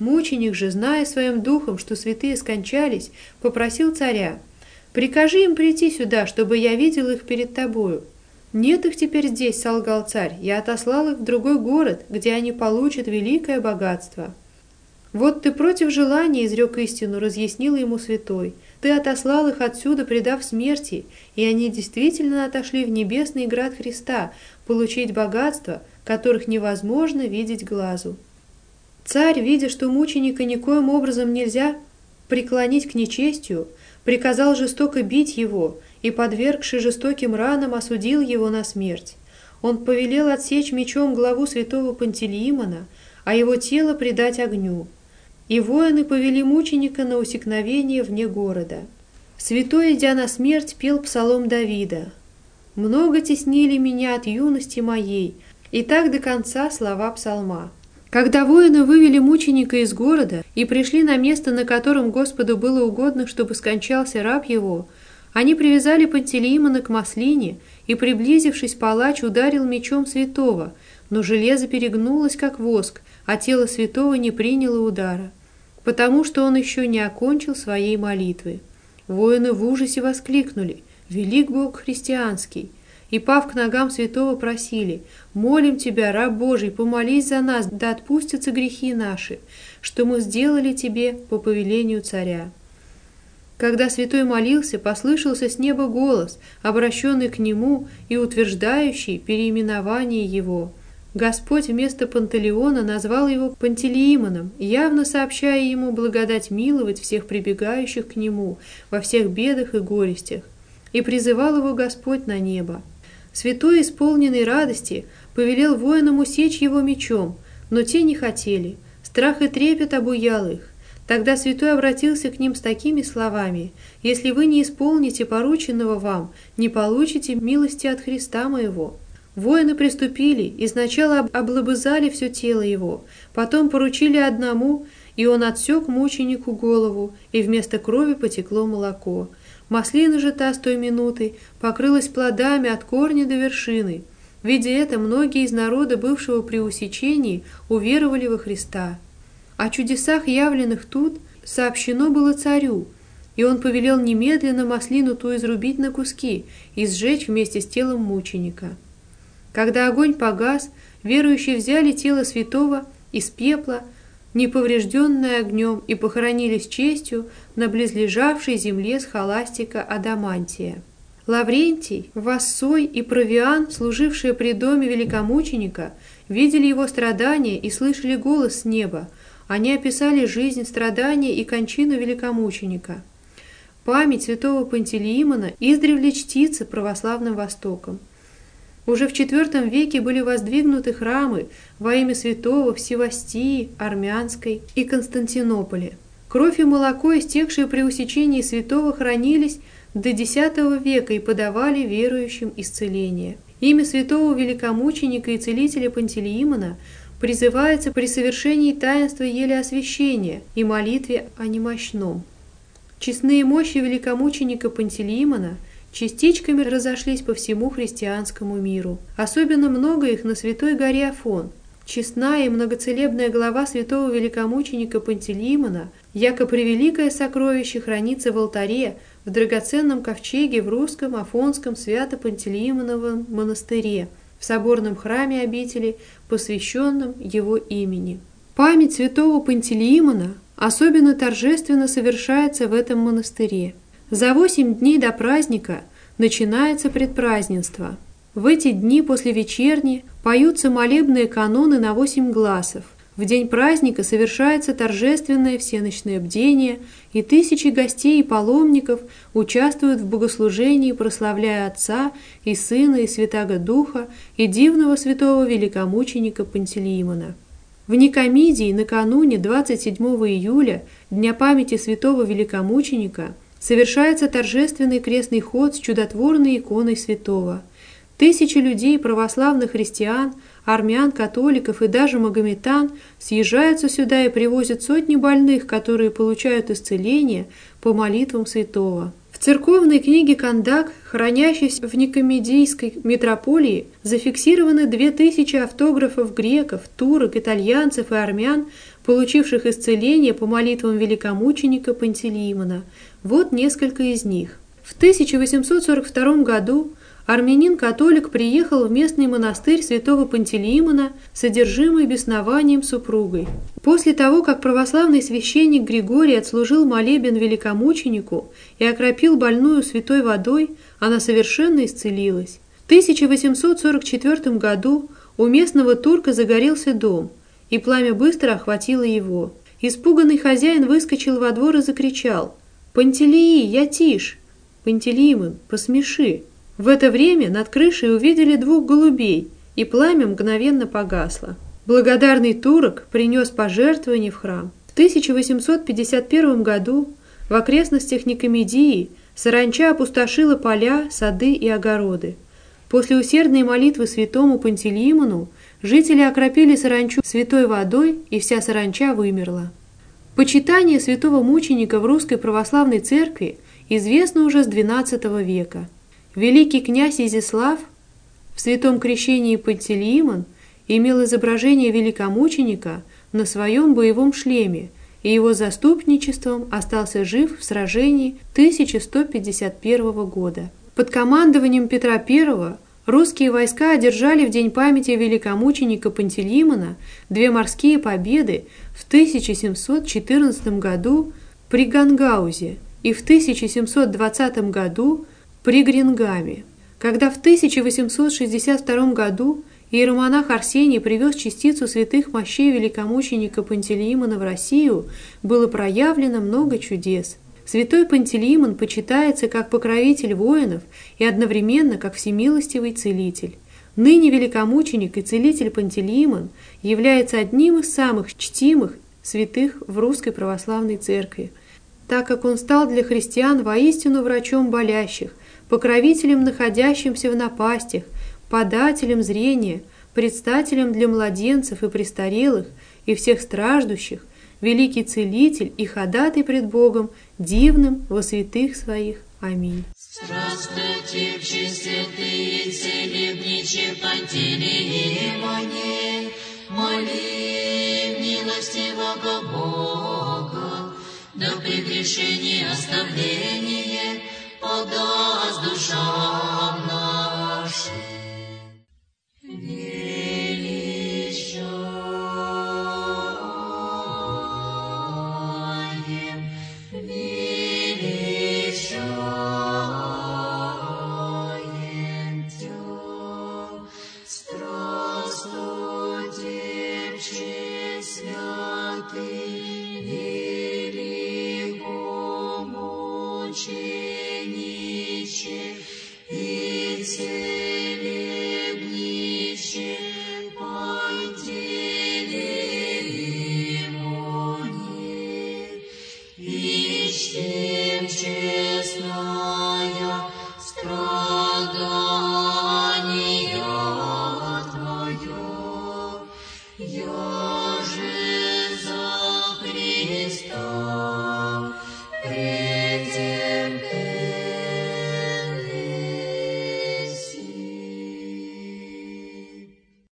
Мученик же, зная своим духом, что святые скончались, попросил царя: «Прикажи им прийти сюда, чтобы я видел их перед тобою». «Нет их теперь здесь», — солгал царь, — «я отослал их в другой город, где они получат великое богатство». «Вот ты против желания изрек истину», — разъяснил ему святой. «Ты отослал их отсюда, предав смерти, и они действительно отошли в небесный град Христа, получить богатства, которых невозможно видеть глазу». Царь, видя, что мученика никоим образом нельзя преклонить к нечестию, приказал жестоко бить его и, подвергши жестоким ранам, осудил его на смерть. Он повелел отсечь мечом главу святого Пантелеимона, а его тело предать огню. И воины повели мученика на усекновение вне города. Святой, идя на смерть, пел псалом Давида: «Много теснили меня от юности моей», и так до конца слова псалма. Когда воины вывели мученика из города и пришли на место, на котором Господу было угодно, чтобы скончался раб его, они привязали Пантелеимона к маслине, и, приблизившись, палач ударил мечом святого, но железо перегнулось, как воск, а тело святого не приняло удара, потому что он еще не окончил своей молитвы. Воины в ужасе воскликнули: «Велик Бог христианский!» И, пав к ногам святого, просили: «Молим Тебя, раб Божий, помолись за нас, да отпустятся грехи наши, что мы сделали Тебе по повелению царя». Когда святой молился, послышался с неба голос, обращенный к нему и утверждающий переименование его. Господь вместо Пантелеона назвал его Пантелеимоном, явно сообщая ему благодать миловать всех прибегающих к нему во всех бедах и горестях. И призывал его Господь на небо. Святой, исполненный радости, повелел воинам усечь его мечом, но те не хотели. Страх и трепет обуял их. Тогда святой обратился к ним с такими словами: «Если вы не исполните порученного вам, не получите милости от Христа моего». Воины приступили и сначала облобызали все тело его, потом поручили одному, и он отсек мученику голову, и вместо крови потекло молоко. Маслина же та с той минуты покрылась плодами от корня до вершины. Видя это, многие из народа, бывшего при усечении, уверовали во Христа. О чудесах, явленных тут, сообщено было царю, и он повелел немедленно маслину ту изрубить на куски и сжечь вместе с телом мученика. Когда огонь погас, верующие взяли тело святого из пепла, неповрежденное огнем, и похоронили с честью на близлежавшей земле схоластика Адамантия. Лаврентий, Вассой и Провиан, служившие при доме великомученика, видели его страдания и слышали голос с неба. Они описали жизнь, страдания и кончину великомученика. Память святого Пантелеимона издревле чтится православным Востоком. Уже в IV веке были воздвигнуты храмы во имя святого в Севастии, Армянской и Константинополе. Кровь и молоко, истекшие при усечении святого, хранились до X века и подавали верующим исцеление. Имя святого великомученика и целителя Пантелеимона призывается при совершении таинства елеосвящения и молитве о немощном. Честные мощи великомученика Пантелеимона частичками разошлись по всему христианскому миру. Особенно много их на Святой горе Афон. Честная и многоцелебная глава святого великомученика Пантелеимона, яко превеликое сокровище, хранится в алтаре в драгоценном ковчеге в русском Афонском Свято-Пантелеимоновом монастыре, в соборном храме обители, посвященном его имени. Память святого Пантелеимона особенно торжественно совершается в этом монастыре. За 8 дней до праздника начинается предпразднество. В эти дни после вечерни поются молебные каноны на 8 гласов. В день праздника совершается торжественное всеночное бдение, и тысячи гостей и паломников участвуют в богослужении, прославляя Отца и Сына и Святаго Духа и дивного святого великомученика Пантелеимона. В Никомидии накануне 27 июля, дня памяти святого великомученика, совершается торжественный крестный ход с чудотворной иконой святого. Тысячи людей, православных христиан, армян, католиков и даже магометан съезжаются сюда и привозят сотни больных, которые получают исцеление по молитвам святого. В церковной книге Кандак, хранящейся в Никомедийской митрополии, зафиксированы 2000 автографов греков, турок, итальянцев и армян, получивших исцеление по молитвам великомученика Пантелеимона. Вот несколько из них. В 1842 году армянин-католик приехал в местный монастырь святого Пантелеимона, содержимый беснованием супругой. После того, как православный священник Григорий отслужил молебен великомученику и окропил больную святой водой, она совершенно исцелилась. В 1844 году у местного турка загорелся дом, и пламя быстро охватило его. Испуганный хозяин выскочил во двор и закричал: «Пантелеи, я тишь! Пантелеимон, посмеши!» В это время над крышей увидели двух голубей, и пламя мгновенно погасло. Благодарный турок принес пожертвование в храм. В 1851 году в окрестностях Никомедии саранча опустошила поля, сады и огороды. После усердной молитвы святому Пантелеимону жители окропили саранчу святой водой, и вся саранча вымерла. Почитание святого мученика в Русской Православной Церкви известно уже с XII века. Великий князь Изяслав в святом крещении Пантелеимон имел изображение великомученика на своем боевом шлеме, и его заступничеством остался жив в сражении 1151 года. Под командованием Петра I русские войска одержали в день памяти великомученика Пантелеимона две морские победы в 1714 году при Гангаузе и в 1720 году при Гренгаме. Когда в 1862 году иеромонах Арсений привез частицу святых мощей великомученика Пантелеимона в Россию, было проявлено много чудес. Святой Пантелеимон почитается как покровитель воинов и одновременно как всемилостивый целитель. Ныне великомученик и целитель Пантелеимон является одним из самых чтимых святых в Русской Православной Церкви, так как он стал для христиан воистину врачом болящих, покровителем находящимся в напастях, подателем зрения, предстателем для младенцев и престарелых и всех страждущих, великий целитель и ходатай пред Богом, дивным во святых своих. Аминь. Здравствуйте, пресвятые целебниче Пантелеимоне, моли милостивого Бога, да прегрешение оставление подаст душа